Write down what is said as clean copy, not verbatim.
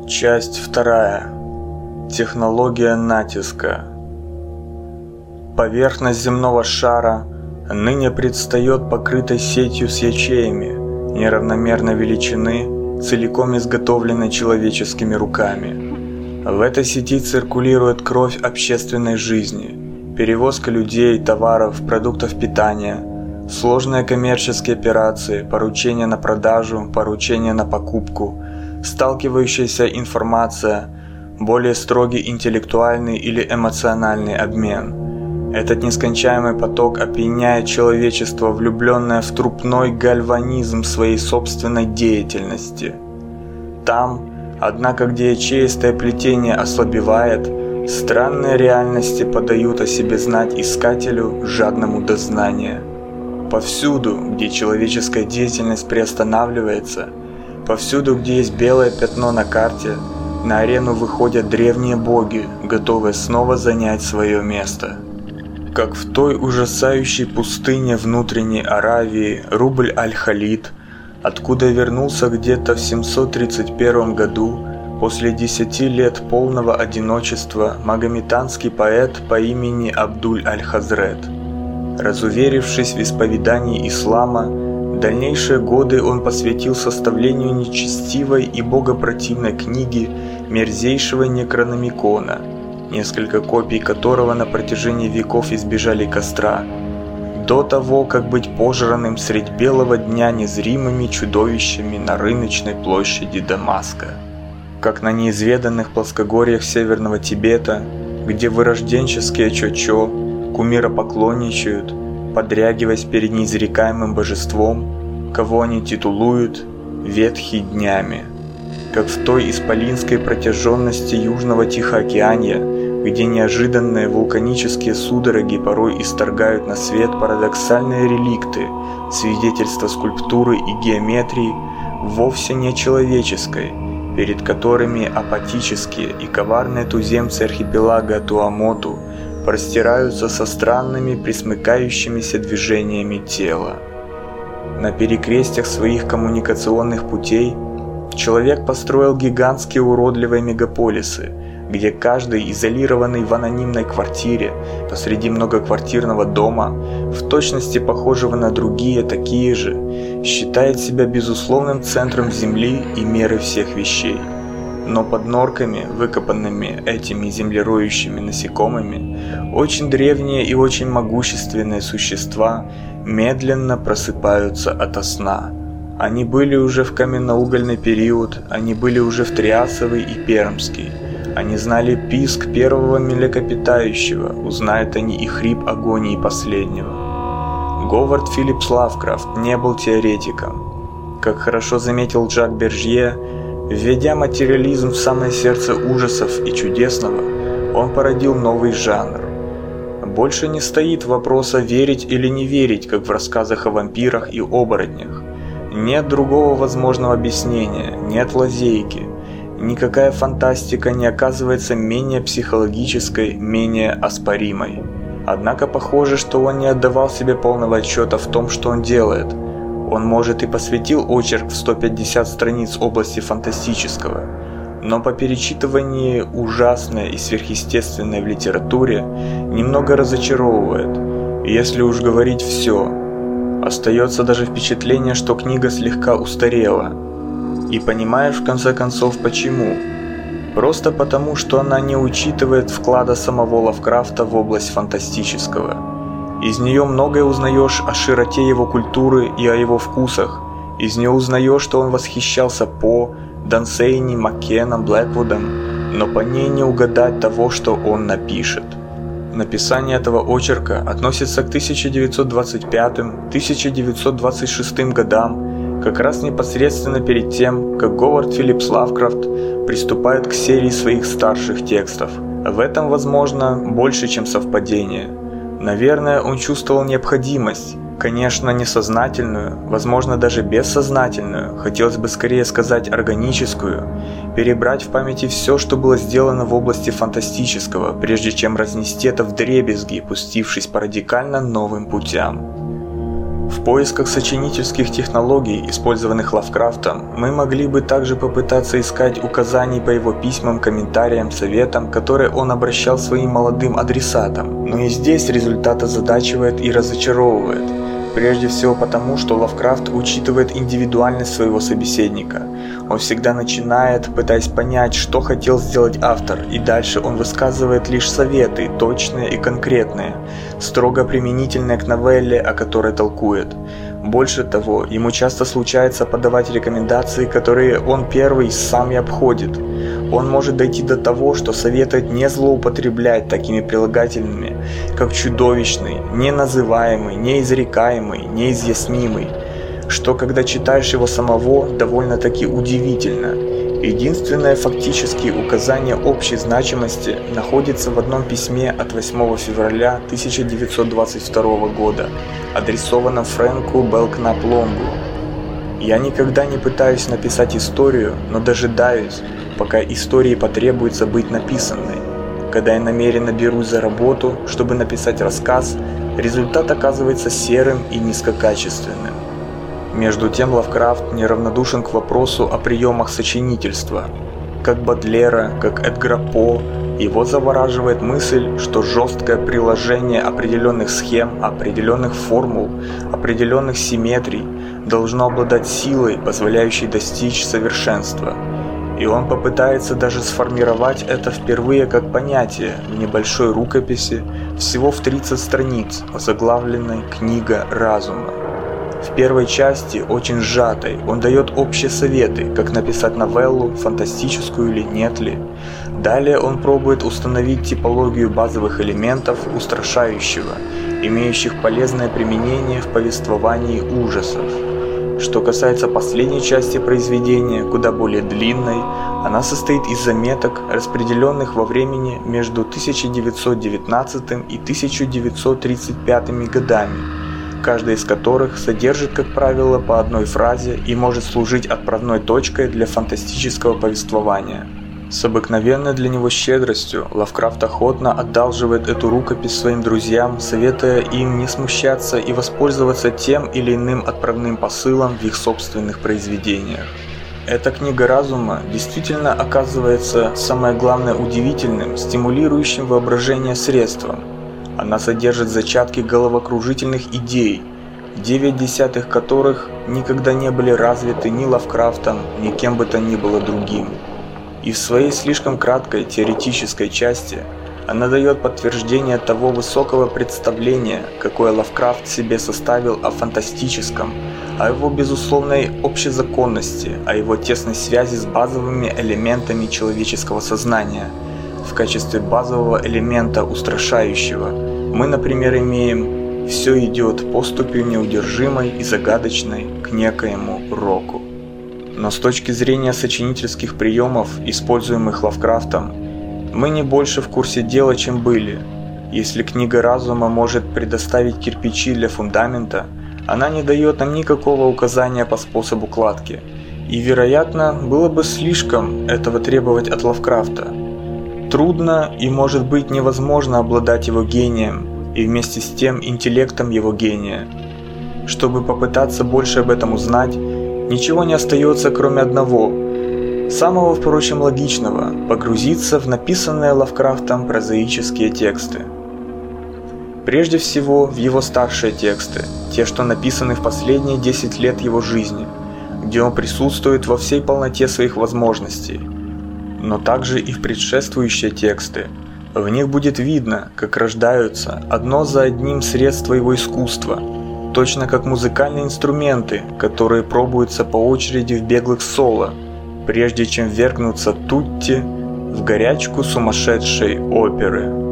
Часть 2. Технология натиска. Поверхность земного шара ныне предстает покрытой сетью с ячеями неравномерной величины, целиком изготовленной человеческими руками. В этой сети циркулирует кровь общественной жизни, перевозка людей, товаров, продуктов питания, сложные коммерческие операции, поручения на продажу, поручения на покупку, сталкивающаяся информация, более строгий интеллектуальный или эмоциональный обмен. Этот нескончаемый поток опьяняет человечество, влюбленное в трупной гальванизм своей собственной деятельности. Там, однако, где ячеистое плетение ослабевает, странные реальности подают о себе знать искателю, жадному до знания. Повсюду, где человеческая деятельность приостанавливается, повсюду, где есть белое пятно на карте, на арену выходят древние боги, готовые снова занять свое место. Как в той ужасающей пустыне внутренней Аравии Рубль аль-Халид, откуда вернулся где-то в 731 году, после 10 лет полного одиночества, магометанский поэт по имени Абдуль аль-Хазрет. Разуверившись в исповедании ислама, дальнейшие годы он посвятил составлению нечестивой и богопротивной книги мерзейшего Некрономикона, несколько копий которого на протяжении веков избежали костра, до того, как быть пожранным средь белого дня незримыми чудовищами на рыночной площади Дамаска. Как на неизведанных плоскогорьях Северного Тибета, где вырожденческие чочо кумиропоклонничают, подрягиваясь перед неизрекаемым божеством, кого они титулуют «ветхи днями», как в той исполинской протяженности Южного Тихоокеанья, где неожиданные вулканические судороги порой исторгают на свет парадоксальные реликты, свидетельства скульптуры и геометрии, вовсе не человеческой, перед которыми апатические и коварные туземцы архипелага Туамоту простираются со странными пресмыкающимися движениями тела. На перекрестьях своих коммуникационных путей человек построил гигантские уродливые мегаполисы, где каждый, изолированный в анонимной квартире посреди многоквартирного дома, в точности похожего на другие такие же, считает себя безусловным центром Земли и меры всех вещей. Но под норками, выкопанными этими землероющими насекомыми, очень древние и очень могущественные существа медленно просыпаются ото сна. Они были уже в каменноугольный период, они были уже в Триасовый и Пермский. Они знали писк первого млекопитающего, узнают они и хрип агонии последнего. Говард Филлипс Лавкрафт не был теоретиком. Как хорошо заметил Жак Бержье, введя материализм в самое сердце ужасов и чудесного, он породил новый жанр. Больше не стоит вопроса верить или не верить, как в рассказах о вампирах и оборотнях. Нет другого возможного объяснения, нет лазейки. Никакая фантастика не оказывается менее психологической, менее оспоримой. Однако похоже, что он не отдавал себе полного отчета в том, что он делает. Он, может, и посвятил очерк в 150 страниц области фантастического, но по перечитывании ужасное и сверхъестественное в литературе немного разочаровывает. Если уж говорить все, остается даже впечатление, что книга слегка устарела. И понимаешь в конце концов почему. Просто потому, что она не учитывает вклада самого Лавкрафта в область фантастического. Из нее многое узнаешь о широте его культуры и о его вкусах. Из нее узнаешь, что он восхищался По, Дансейни, Маккеном, Блэквудом, но по ней не угадать того, что он напишет. Написание этого очерка относится к 1925-1926 годам, как раз непосредственно перед тем, как Говард Филлипс Лавкрафт приступает к серии своих старших текстов. В этом, возможно, больше, чем совпадение. Наверное, он чувствовал необходимость, конечно, несознательную, возможно, даже бессознательную, хотелось бы скорее сказать органическую, перебрать в памяти все, что было сделано в области фантастического, прежде чем разнести это вдребезги, пустившись по радикально новым путям. В поисках сочинительских технологий, использованных Лавкрафтом, мы могли бы также попытаться искать указаний по его письмам, комментариям, советам, которые он обращал своим молодым адресатам. Но и здесь результат озадачивает и разочаровывает. Прежде всего потому, что Лавкрафт учитывает индивидуальность своего собеседника. Он всегда начинает, пытаясь понять, что хотел сделать автор, и дальше он высказывает лишь советы, точные и конкретные, строго применительные к новелле, о которой толкует. Больше того, ему часто случается подавать рекомендации, которые он первый сам и обходит. Он может дойти до того, что советует не злоупотреблять такими прилагательными, как чудовищный, неназываемый, неизрекаемый, неизъяснимый, что когда читаешь его самого, довольно-таки удивительно. Единственное фактические указание общей значимости находится в одном письме от 8 февраля 1922 года, адресованном Фрэнку Белкнап-Лонгу. «Я никогда не пытаюсь написать историю, но дожидаюсь, пока истории потребуется быть написанной. Когда я намеренно берусь за работу, чтобы написать рассказ, результат оказывается серым и низкокачественным». Между тем Лавкрафт неравнодушен к вопросу о приемах сочинительства. Как Бодлера, как Эдгара По, его завораживает мысль, что жесткое приложение определенных схем, определенных формул, определенных симметрий должно обладать силой, позволяющей достичь совершенства. И он попытается даже сформировать это впервые как понятие в небольшой рукописи, всего в 30 страниц, озаглавленной «Книга разума». В первой части, очень сжатой, он дает общие советы, как написать новеллу, фантастическую или нет ли. Далее он пробует установить типологию базовых элементов устрашающего, имеющих полезное применение в повествовании ужасов. Что касается последней части произведения, куда более длинной, она состоит из заметок, распределенных во времени между 1919 и 1935 годами, каждая из которых содержит, как правило, по одной фразе и может служить отправной точкой для фантастического повествования. С обыкновенной для него щедростью Лавкрафт охотно одалживает эту рукопись своим друзьям, советуя им не смущаться и воспользоваться тем или иным отправным посылом в их собственных произведениях. Эта книга разума действительно оказывается, самое главное, удивительным, стимулирующим воображение средством. Она содержит зачатки головокружительных идей, 9 десятых которых никогда не были развиты ни Лавкрафтом, ни кем бы то ни было другим. И в своей слишком краткой теоретической части она дает подтверждение того высокого представления, какое Лавкрафт себе составил о фантастическом, о его безусловной общезаконности, о его тесной связи с базовыми элементами человеческого сознания. В качестве базового элемента устрашающего мы, например, имеем «все идет поступью неудержимой и загадочной к некоему року». Но с точки зрения сочинительских приемов, используемых Лавкрафтом, мы не больше в курсе дела, чем были. Если книга разума может предоставить кирпичи для фундамента, она не дает нам никакого указания по способу кладки. И, вероятно, было бы слишком этого требовать от Лавкрафта. Трудно и, может быть, невозможно обладать его гением и вместе с тем интеллектом его гения. Чтобы попытаться больше об этом узнать, ничего не остается, кроме одного, самого, впрочем, логичного – погрузиться в написанные Лавкрафтом прозаические тексты. Прежде всего, в его старшие тексты, те, что написаны в последние 10 лет его жизни, где он присутствует во всей полноте своих возможностей, но также и в предшествующие тексты. В них будет видно, как рождаются одно за одним средства его искусства, точно как музыкальные инструменты, которые пробуются по очереди в беглых соло, прежде чем ввергнуться тутти в горячку сумасшедшей оперы.